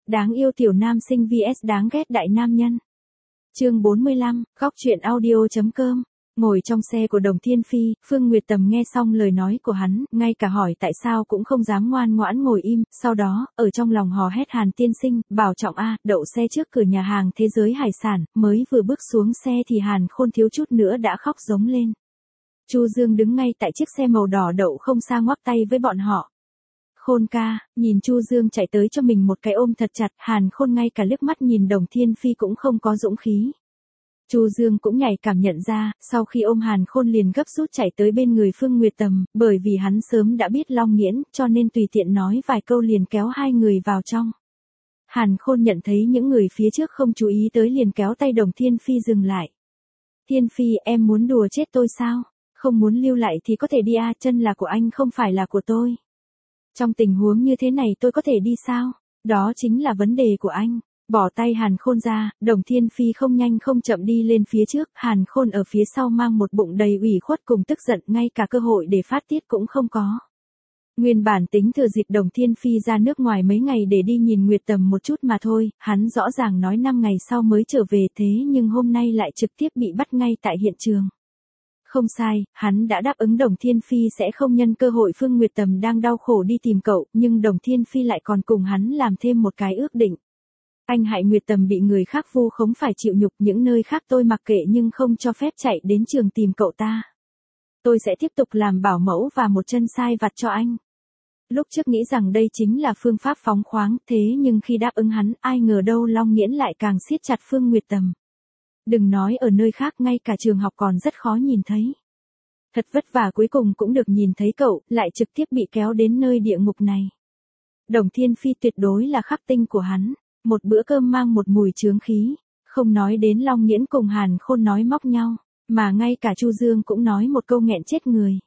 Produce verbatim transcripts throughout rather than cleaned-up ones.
Đáng yêu tiểu nam sinh vs đáng ghét đại nam nhân. Chương bốn mươi lăm, góc truyện audio.com. Ngồi trong xe của Đồng Thiên Phi, Phương Nguyệt Tầm nghe xong lời nói của hắn, ngay cả hỏi tại sao cũng không dám ngoan ngoãn ngồi im, sau đó, ở trong lòng hò hét Hàn tiên sinh, bảo trọng a, đậu xe trước cửa nhà hàng Thế Giới Hải Sản, mới vừa bước xuống xe thì Hàn Khôn thiếu chút nữa đã khóc giống lên. Chu Dương đứng ngay tại chiếc xe màu đỏ đậu không xa ngoắc tay với bọn họ. Khôn ca, nhìn Chu Dương chạy tới cho mình một cái ôm thật chặt, Hàn Khôn ngay cả liếc mắt nhìn Đồng Thiên Phi cũng không có dũng khí. Chu Dương cũng nhạy cảm nhận ra, sau khi ôm Hàn Khôn liền gấp rút chạy tới bên người Phương Nguyệt Tầm, bởi vì hắn sớm đã biết Long Nghiễn, cho nên tùy tiện nói vài câu liền kéo hai người vào trong. Hàn Khôn nhận thấy những người phía trước không chú ý tới liền kéo tay Đồng Thiên Phi dừng lại. Thiên Phi, em muốn đùa chết tôi sao? Không muốn lưu lại thì có thể đi a, chân là của anh không phải là của tôi. Trong tình huống như thế này tôi có thể đi sao? Đó chính là vấn đề của anh. Bỏ tay Hàn Khôn ra, Đồng Thiên Phi không nhanh không chậm đi lên phía trước, Hàn Khôn ở phía sau mang một bụng đầy ủy khuất cùng tức giận, ngay cả cơ hội để phát tiết cũng không có. Nguyên bản tính thừa dịp Đồng Thiên Phi ra nước ngoài mấy ngày để đi nhìn Nguyệt Tầm một chút mà thôi, hắn rõ ràng nói năm ngày sau mới trở về thế nhưng hôm nay lại trực tiếp bị bắt ngay tại hiện trường. Không sai, hắn đã đáp ứng Đồng Thiên Phi sẽ không nhân cơ hội Phương Nguyệt Tầm đang đau khổ đi tìm cậu, nhưng Đồng Thiên Phi lại còn cùng hắn làm thêm một cái ước định. Anh hại Nguyệt Tầm bị người khác vu khống phải chịu nhục, những nơi khác tôi mặc kệ nhưng không cho phép chạy đến trường tìm cậu ta. Tôi sẽ tiếp tục làm bảo mẫu và một chân sai vặt cho anh. Lúc trước nghĩ rằng đây chính là phương pháp phóng khoáng, thế nhưng khi đáp ứng hắn, ai ngờ đâu Long Nghiễn lại càng siết chặt Phương Nguyệt Tầm. Đừng nói ở nơi khác, ngay cả trường học còn rất khó nhìn thấy. Thật vất vả cuối cùng cũng được nhìn thấy cậu, lại trực tiếp bị kéo đến nơi địa ngục này. Đồng Thiên Phi tuyệt đối là khắc tinh của hắn. Một bữa cơm mang một mùi chướng khí, không nói đến Long Nghiễn cùng Hàn Khôn nói móc nhau, mà ngay cả Chu Dương cũng nói một câu nghẹn chết người.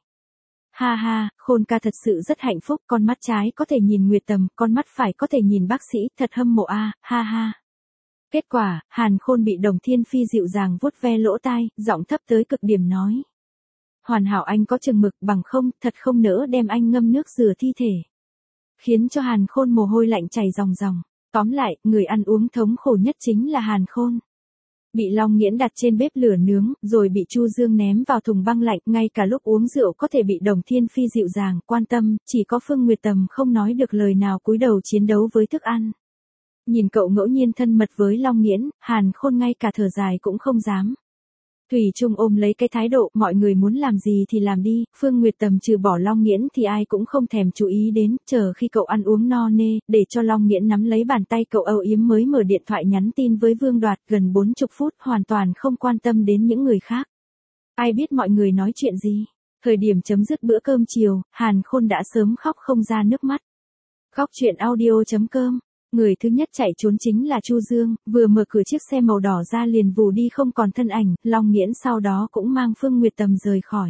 Ha ha, Khôn ca thật sự rất hạnh phúc, con mắt trái có thể nhìn Nguyệt Tầm, con mắt phải có thể nhìn bác sĩ, thật hâm mộ a, ha ha. Kết quả, Hàn Khôn bị Đồng Thiên Phi dịu dàng vuốt ve lỗ tai, giọng thấp tới cực điểm nói. Hoàn hảo anh có chừng mực, bằng không, thật không nỡ đem anh ngâm nước rửa thi thể. Khiến cho Hàn Khôn mồ hôi lạnh chảy ròng ròng. Tóm lại, người ăn uống thống khổ nhất chính là Hàn Khôn. Bị Long Nghiễn đặt trên bếp lửa nướng, rồi bị Chu Dương ném vào thùng băng lạnh, ngay cả lúc uống rượu có thể bị Đồng Thiên Phi dịu dàng, quan tâm, chỉ có Phương Nguyệt Tầm không nói được lời nào cúi đầu chiến đấu với thức ăn. Nhìn cậu ngẫu nhiên thân mật với Long Nghiễn, Hàn Khôn ngay cả thở dài cũng không dám. Thủy chung ôm lấy cái thái độ, mọi người muốn làm gì thì làm đi, Phương Nguyệt Tầm trừ bỏ Long Nghiễn thì ai cũng không thèm chú ý đến, chờ khi cậu ăn uống no nê, để cho Long Nghiễn nắm lấy bàn tay cậu âu yếm mới mở điện thoại nhắn tin với Vương Đoạt gần bốn mươi phút, hoàn toàn không quan tâm đến những người khác. Ai biết mọi người nói chuyện gì. Thời điểm chấm dứt bữa cơm chiều, Hàn Khôn đã sớm khóc không ra nước mắt. Góc truyện audio.com. Người thứ nhất chạy trốn chính là Chu Dương, vừa mở cửa chiếc xe màu đỏ ra liền vù đi không còn thân ảnh, Long Nghiễn sau đó cũng mang Phương Nguyệt Tầm rời khỏi.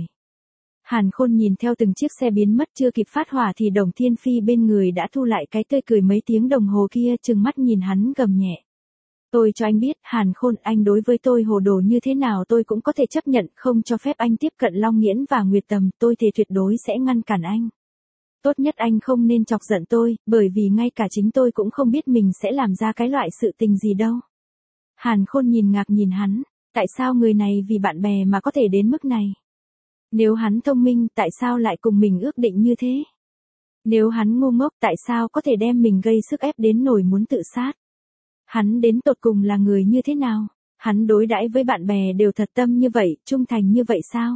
Hàn Khôn nhìn theo từng chiếc xe biến mất chưa kịp phát hỏa thì Đồng Thiên Phi bên người đã thu lại cái tươi cười mấy tiếng đồng hồ kia, trừng mắt nhìn hắn gầm nhẹ. Tôi cho anh biết, Hàn Khôn, anh đối với tôi hồ đồ như thế nào tôi cũng có thể chấp nhận, không cho phép anh tiếp cận Long Nghiễn và Nguyệt Tầm, tôi thề tuyệt đối sẽ ngăn cản anh. Tốt nhất anh không nên chọc giận tôi, bởi vì ngay cả chính tôi cũng không biết mình sẽ làm ra cái loại sự tình gì đâu. Hàn Khôn nhìn ngạc nhìn hắn, tại sao người này vì bạn bè mà có thể đến mức này? Nếu hắn thông minh, tại sao lại cùng mình ước định như thế? Nếu hắn ngu ngốc, tại sao có thể đem mình gây sức ép đến nỗi muốn tự sát? Hắn đến tột cùng là người như thế nào? Hắn đối đãi với bạn bè đều thật tâm như vậy, trung thành như vậy sao?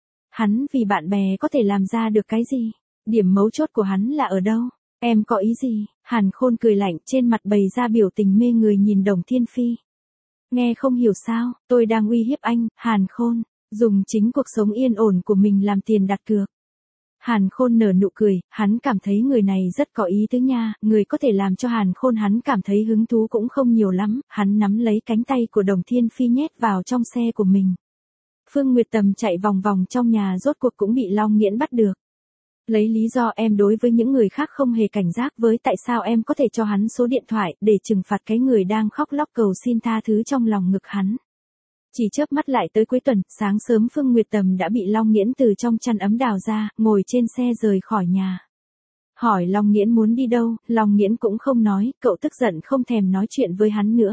Hắn vì bạn bè có thể làm ra được cái gì? Điểm mấu chốt của hắn là ở đâu? Em có ý gì? Hàn Khôn cười lạnh trên mặt bày ra biểu tình mê người nhìn Đồng Thiên Phi. Nghe không hiểu sao, tôi đang uy hiếp anh, Hàn Khôn, dùng chính cuộc sống yên ổn của mình làm tiền đặt cược. Hàn Khôn nở nụ cười, hắn cảm thấy người này rất có ý tứ nha, người có thể làm cho Hàn Khôn hắn cảm thấy hứng thú cũng không nhiều lắm, hắn nắm lấy cánh tay của Đồng Thiên Phi nhét vào trong xe của mình. Phương Nguyệt Tầm chạy vòng vòng trong nhà rốt cuộc cũng bị Long Nghiễn bắt được. Lấy lý do em đối với những người khác không hề cảnh giác với tại sao em có thể cho hắn số điện thoại để trừng phạt cái người đang khóc lóc cầu xin tha thứ trong lòng ngực hắn. Chỉ chớp mắt lại tới cuối tuần, sáng sớm Phương Nguyệt Tầm đã bị Long Nghiễn từ trong chăn ấm đào ra, ngồi trên xe rời khỏi nhà. hỏi Long Nghiễn muốn đi đâu, Long Nghiễn cũng không nói, cậu tức giận không thèm nói chuyện với hắn nữa.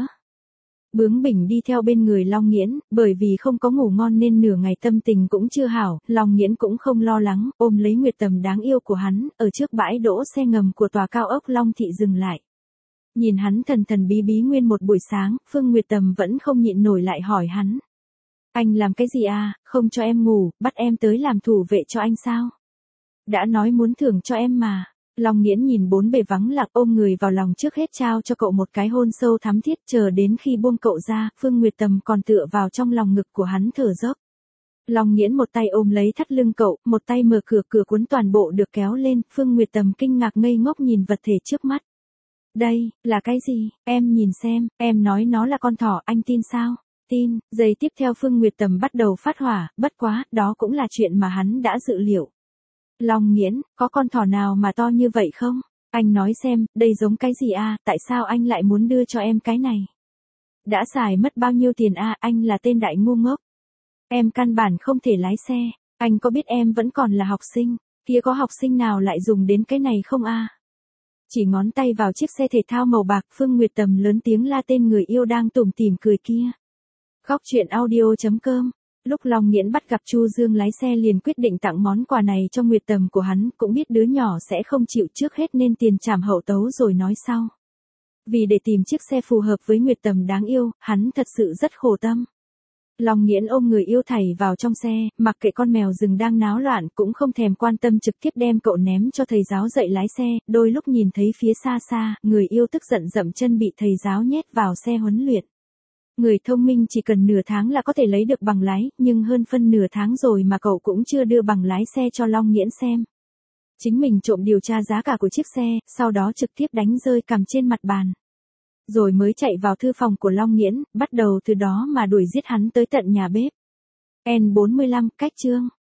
Bướng bỉnh đi theo bên người Long Nghiễn, bởi vì không có ngủ ngon nên nửa ngày tâm tình cũng chưa hảo, Long Nghiễn cũng không lo lắng, ôm lấy Nguyệt Tầm đáng yêu của hắn, ở trước bãi đỗ xe ngầm của tòa cao ốc Long Thị dừng lại. Nhìn hắn thần thần bí bí nguyên một buổi sáng, Phương Nguyệt Tầm vẫn không nhịn nổi lại hỏi hắn. Anh làm cái gì à, không cho em ngủ, bắt em tới làm thủ vệ cho anh sao? Đã nói muốn thưởng cho em mà. Long Nghiễn nhìn bốn bề vắng lặng ôm người vào lòng trước hết trao cho cậu một cái hôn sâu thắm thiết, chờ đến khi buông cậu ra, Phương Nguyệt Tầm còn tựa vào trong lòng ngực của hắn thở dốc. Long Nghiễn một tay ôm lấy thắt lưng cậu, một tay mở cửa cửa cuốn toàn bộ được kéo lên, Phương Nguyệt Tầm kinh ngạc ngây ngốc nhìn vật thể trước mắt. Đây, là cái gì, em nhìn xem, em nói nó là con thỏ, anh tin sao? Tin. Giây tiếp theo Phương Nguyệt Tầm bắt đầu phát hỏa, bất quá, đó cũng là chuyện mà hắn đã dự liệu. Long Nghiễn, có con thỏ nào mà to như vậy không? Anh nói xem, đây giống cái gì à, tại sao anh lại muốn đưa cho em cái này? Đã xài mất bao nhiêu tiền à, anh là tên đại ngu ngốc. Em căn bản không thể lái xe, anh có biết em vẫn còn là học sinh, kia có học sinh nào lại dùng đến cái này không à? Chỉ ngón tay vào chiếc xe thể thao màu bạc, Phương Nguyệt Tầm lớn tiếng la tên người yêu đang tủm tỉm cười kia. Góc truyện audio chấm com. Lúc Long Nghiễn bắt gặp Chu Dương lái xe liền quyết định tặng món quà này cho Nguyệt Tầm của hắn, cũng biết đứa nhỏ sẽ không chịu trước hết nên tiền trảm hậu tấu rồi nói sau. Vì để tìm chiếc xe phù hợp với Nguyệt Tầm đáng yêu, hắn thật sự rất khổ tâm. Long Nghiễn ôm người yêu thảy vào trong xe, mặc kệ con mèo rừng đang náo loạn cũng không thèm quan tâm, trực tiếp đem cậu ném cho thầy giáo dạy lái xe, đôi lúc nhìn thấy phía xa xa, người yêu tức giận dậm chân bị thầy giáo nhét vào xe huấn luyện. Người thông minh chỉ cần nửa tháng là có thể lấy được bằng lái, nhưng hơn phân nửa tháng rồi mà cậu cũng chưa đưa bằng lái xe cho Long Nghiễn xem. Chính mình trộm điều tra giá cả của chiếc xe, sau đó trực tiếp đánh rơi cằm trên mặt bàn. Rồi mới chạy vào thư phòng của Long Nghiễn, bắt đầu từ đó mà đuổi giết hắn tới tận nhà bếp. N bốn mươi lăm, cách chương.